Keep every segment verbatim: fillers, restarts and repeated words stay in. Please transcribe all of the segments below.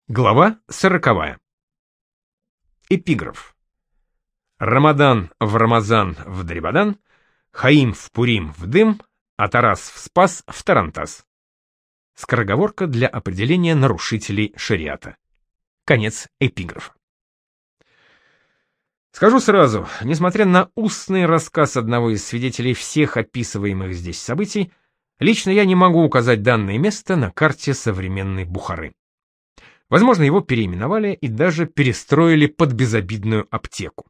Глава сороковая. Эпиграф. Рамадан в Рамазан в Дребадан, Хаим в Пурим в дым, а Тарас в Спас в Тарантас. Скороговорка для определения нарушителей шариата. Конец эпиграфа. Скажу сразу, несмотря на устный рассказ одного из свидетелей всех описываемых здесь событий, лично я не могу указать данное место на карте современной Бухары. Возможно, его переименовали и даже перестроили под безобидную аптеку.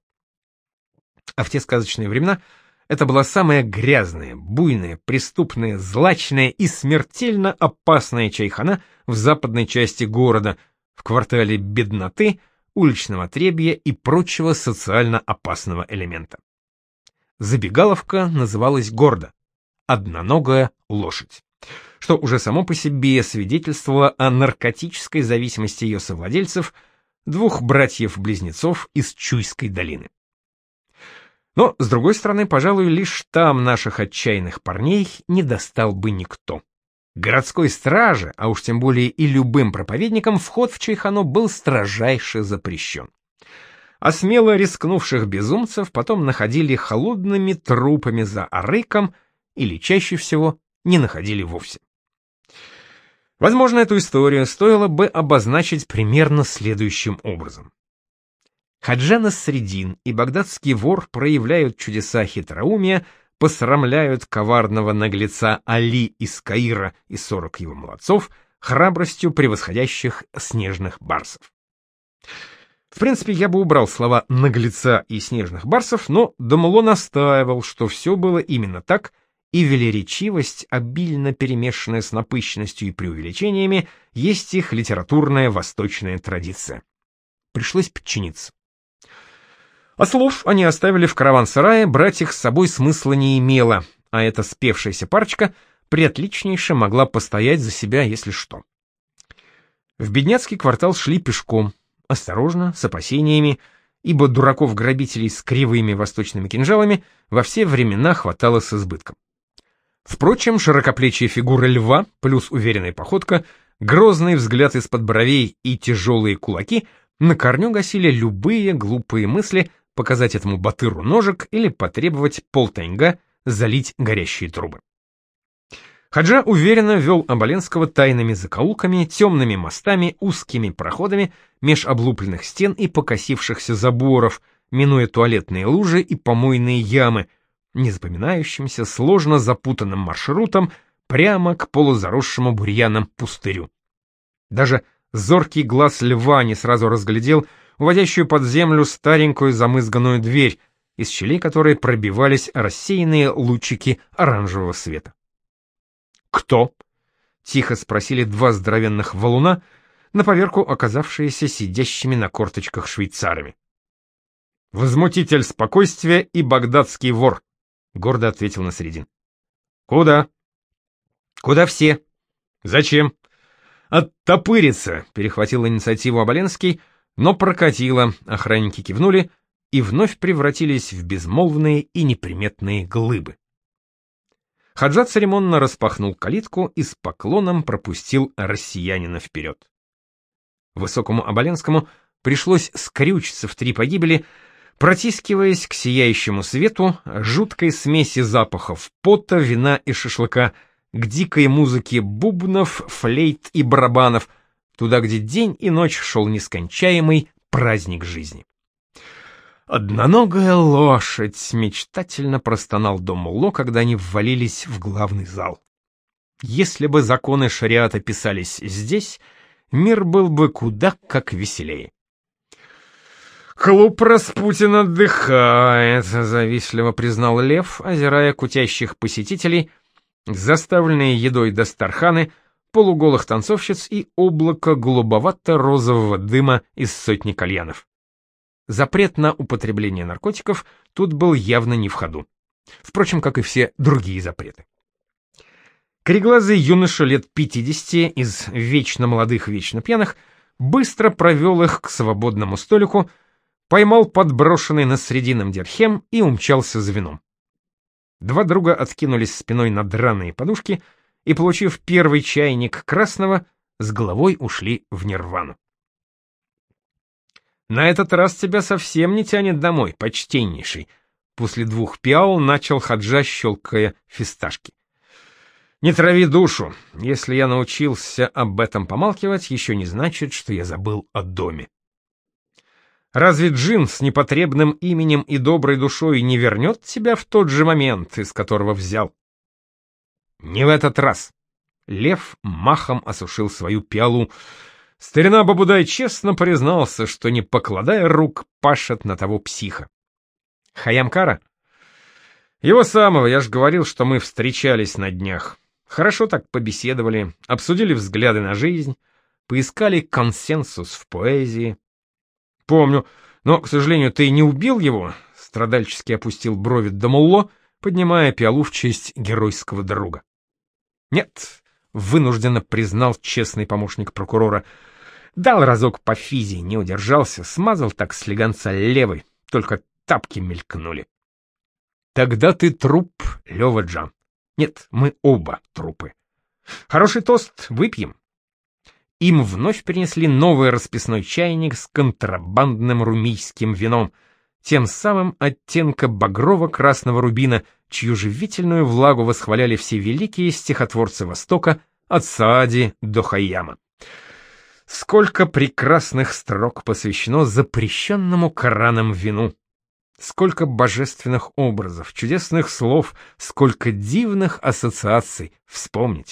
А в те сказочные времена это была самая грязная, буйная, преступная, злачная и смертельно опасная чайхана в западной части города, в квартале бедноты, уличного отребья и прочего социально опасного элемента. Забегаловка называлась гордо «Одноногая лошадь», что уже само по себе свидетельствовало о наркотической зависимости ее совладельцев, двух братьев-близнецов из Чуйской долины. Но, с другой стороны, пожалуй, лишь там наших отчаянных парней не достал бы никто. Городской страже, а уж тем более и любым проповедникам, вход в чайхану был строжайше запрещен. А смело рискнувших безумцев потом находили холодными трупами за арыком или чаще всего не находили вовсе. Возможно, эту историю стоило бы обозначить примерно следующим образом. Хаджа Насреддин и багдадский вор проявляют чудеса хитроумия, посрамляют коварного наглеца Али из Каира и сорок его молодцов храбростью превосходящих снежных барсов. В принципе, я бы убрал слова «наглеца» и «снежных барсов», но Дамуло настаивал, что все было именно так, и велеречивость, обильно перемешанная с напыщенностью и преувеличениями, есть их литературная восточная традиция. Пришлось подчиниться. А слов они оставили в караван-сарае, брать их с собой смысла не имело, а эта спевшаяся парочка приотличнейше могла постоять за себя, если что. В бедняцкий квартал шли пешком, осторожно, с опасениями, ибо дураков-грабителей с кривыми восточными кинжалами во все времена хватало с избытком. Впрочем, широкоплечья фигура льва плюс уверенная походка, грозный взгляд из-под бровей и тяжелые кулаки на корню гасили любые глупые мысли показать этому батыру ножик или потребовать полтайнга залить горящие трубы. Хаджа уверенно вел Оболенского тайными закоулками, темными мостами, узкими проходами, меж облупленных стен и покосившихся заборов, минуя туалетные лужи и помойные ямы, незапоминающимся, сложно запутанным маршрутом прямо к полузаросшему бурьяном пустырю. Даже зоркий глаз льва не сразу разглядел уводящую под землю старенькую замызганную дверь, из щелей которой пробивались рассеянные лучики оранжевого света. «Кто?» — тихо спросили два здоровенных валуна, на поверку оказавшиеся сидящими на корточках швейцарами. «Возмутитель спокойствия и багдадский вор», — гордо ответил Насреддин. «Куда?» «Куда все?» «Зачем?» «Оттопыриться», — перехватил инициативу Оболенский, но прокатило, охранники кивнули и вновь превратились в безмолвные и неприметные глыбы. Хаджа церемонно распахнул калитку и с поклоном пропустил россиянина вперед. Высокому Оболенскому пришлось скрючиться в три погибели, протискиваясь к сияющему свету, жуткой смеси запахов пота, вина и шашлыка, к дикой музыке бубнов, флейт и барабанов, туда, где день и ночь шел нескончаемый праздник жизни. «Одноногая лошадь!» — мечтательно простонал Дамуло, когда они ввалились в главный зал. «Если бы законы шариата писались здесь, мир был бы куда как веселее». «Клуб Распутин отдыхает», — завистливо признал Лев, озирая кутящих посетителей, заставленные едой дастарханы, полуголых танцовщиц и облако голубовато-розового дыма из сотни кальянов. Запрет на употребление наркотиков тут был явно не в ходу. Впрочем, как и все другие запреты. Кореглазый юноша лет пятидесяти из вечно молодых, вечно пьяных быстро провел их к свободному столику, поймал подброшенный Насреддином дирхем и умчался за вином. Два друга откинулись спиной на драные подушки и, получив первый чайник красного, с головой ушли в нирвану. На этот раз тебя совсем не тянет домой, почтеннейший. После двух пиал начал Хаджа, щелкая фисташки. Не трави душу. Если я научился об этом помалкивать, еще не значит, что я забыл о доме. Разве джин с непотребным именем и доброй душой не вернет тебя в тот же момент, из которого взял? Не в этот раз. Лев махом осушил свою пиалу. Старина Бабудай честно признался, что, не покладая рук, пашет на того психа. Хаямкара? Его самого, я ж говорил, что мы встречались на днях. Хорошо так побеседовали, обсудили взгляды на жизнь, поискали консенсус в поэзии. Помню, но, к сожалению, ты не убил его, страдальчески опустил брови Дамулло, поднимая пиалу в честь геройского друга. Нет, вынужденно признал честный помощник прокурора. Дал разок по физи, не удержался, смазал так слегонца левой, только тапки мелькнули. Тогда ты труп, Лёва-джан. Нет, мы оба трупы. Хороший тост, выпьем. Им вновь принесли новый расписной чайник с контрабандным румийским вином, тем самым оттенка багрово-красного рубина, чью живительную влагу восхваляли все великие стихотворцы Востока от Саади до Хайяма. Сколько прекрасных строк посвящено запрещенному Кораном вину! Сколько божественных образов, чудесных слов, сколько дивных ассоциаций, вспомните.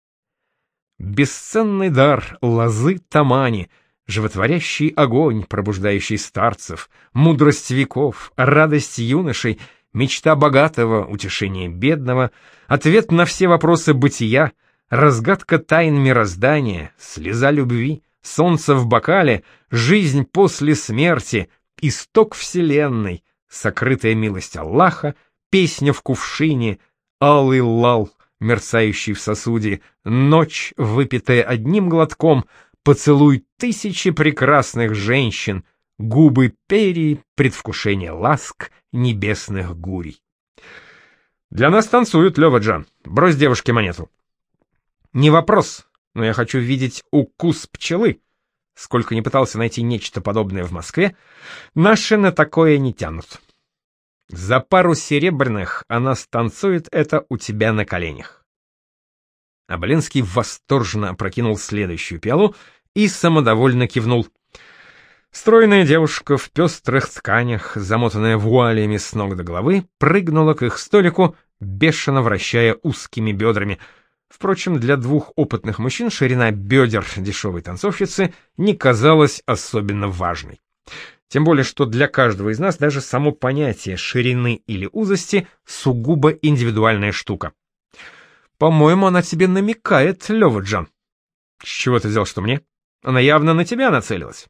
Бесценный дар лозы тамани, животворящий огонь, пробуждающий старцев, мудрость веков, радость юношей, мечта богатого, утешение бедного, ответ на все вопросы бытия, разгадка тайн мироздания, слеза любви, солнце в бокале, жизнь после смерти, исток вселенной, сокрытая милость Аллаха, песня в кувшине, алый лал, мерцающий в сосуде, ночь, выпитая одним глотком, поцелуй тысячи прекрасных женщин, губы перья, предвкушение ласк небесных гурий. Для нас танцуют, Лёва-джан. Брось девушке монету. Не вопрос, но я хочу видеть укус пчелы. Сколько ни пытался найти нечто подобное в Москве, наши на такое не тянут. За пару серебряных она станцует это у тебя на коленях. Оболенский восторженно опрокинул следующую пиалу и самодовольно кивнул. Стройная девушка в пестрых тканях, замотанная вуалями с ног до головы, прыгнула к их столику, бешено вращая узкими бедрами. Впрочем, для двух опытных мужчин ширина бедер дешевой танцовщицы не казалась особенно важной. Тем более, что для каждого из нас даже само понятие ширины или узости сугубо индивидуальная штука. По-моему, она тебе намекает, Лёва-джан. С чего ты взял, что мне? Она явно на тебя нацелилась.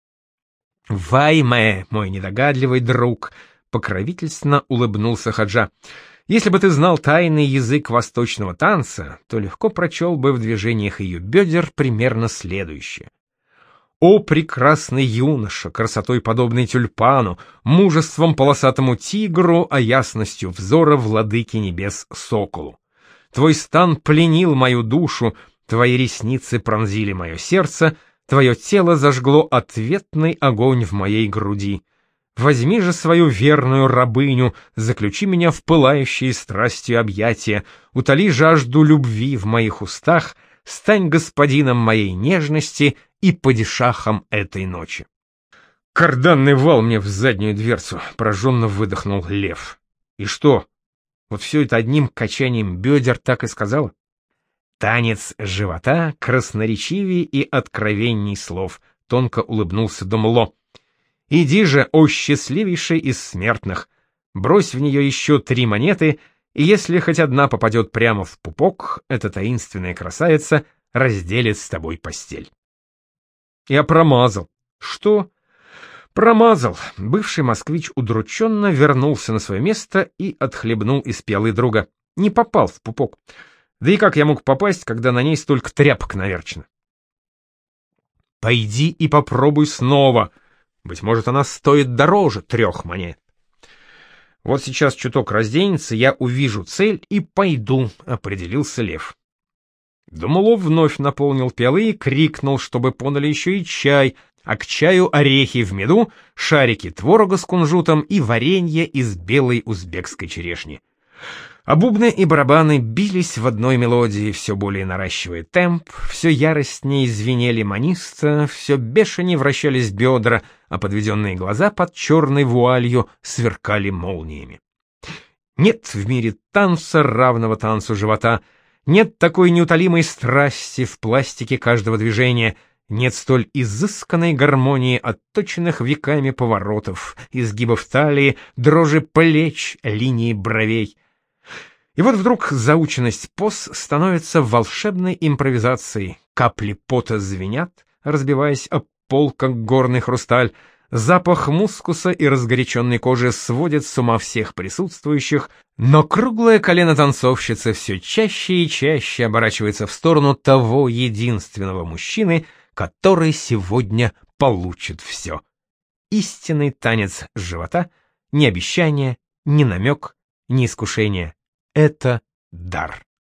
Вайме, мой недогадливый друг, покровительственно улыбнулся Хаджа. Если бы ты знал тайный язык восточного танца, то легко прочел бы в движениях ее бедер примерно следующее. О, прекрасный юноша, красотой подобный тюльпану, мужеством полосатому тигру, а ясностью взора владыки небес соколу. Твой стан пленил мою душу, твои ресницы пронзили мое сердце, твое тело зажгло ответный огонь в моей груди. Возьми же свою верную рабыню, заключи меня в пылающие страстью объятия, утоли жажду любви в моих устах, стань господином моей нежности и падишахом этой ночи. Карданный вал мне в заднюю дверцу, пораженно выдохнул Лев. И что, вот все это одним качанием бедер так и сказала? Танец живота красноречивее и откровенней слов, тонко улыбнулся Дамулло. Иди же, о счастливейший из смертных, брось в нее еще три монеты, и если хоть одна попадет прямо в пупок, эта таинственная красавица разделит с тобой постель. Я промазал. Что? Промазал. Бывший москвич удрученно вернулся на свое место и отхлебнул из пиалы друга. Не попал в пупок. Да и как я мог попасть, когда на ней столько тряпок наверчено? Пойди и попробуй снова. Быть может, она стоит дороже трех монет. Вот сейчас чуток разденется, я увижу цель и пойду, определился Лев. Дамулло вновь наполнил пиалы и крикнул, чтобы подали еще и чай, а к чаю орехи в меду, шарики творога с кунжутом и варенье из белой узбекской черешни. А бубны и барабаны бились в одной мелодии, все более наращивая темп, все яростнее звенели маниста, все бешенее вращались бедра, а подведенные глаза под черной вуалью сверкали молниями. Нет в мире танца, равного танцу живота, нет такой неутолимой страсти в пластике каждого движения, нет столь изысканной гармонии отточенных веками поворотов, изгибов талии, дрожи плеч, линии бровей. И вот вдруг заученность поз становится волшебной импровизацией, капли пота звенят, разбиваясь об пол, как горный хрусталь, запах мускуса и разгоряченной кожи сводит с ума всех присутствующих, но круглое колено танцовщицы все чаще и чаще оборачивается в сторону того единственного мужчины, который сегодня получит все. Истинный танец живота, ни обещание, ни намек, ни искушение. Это дар.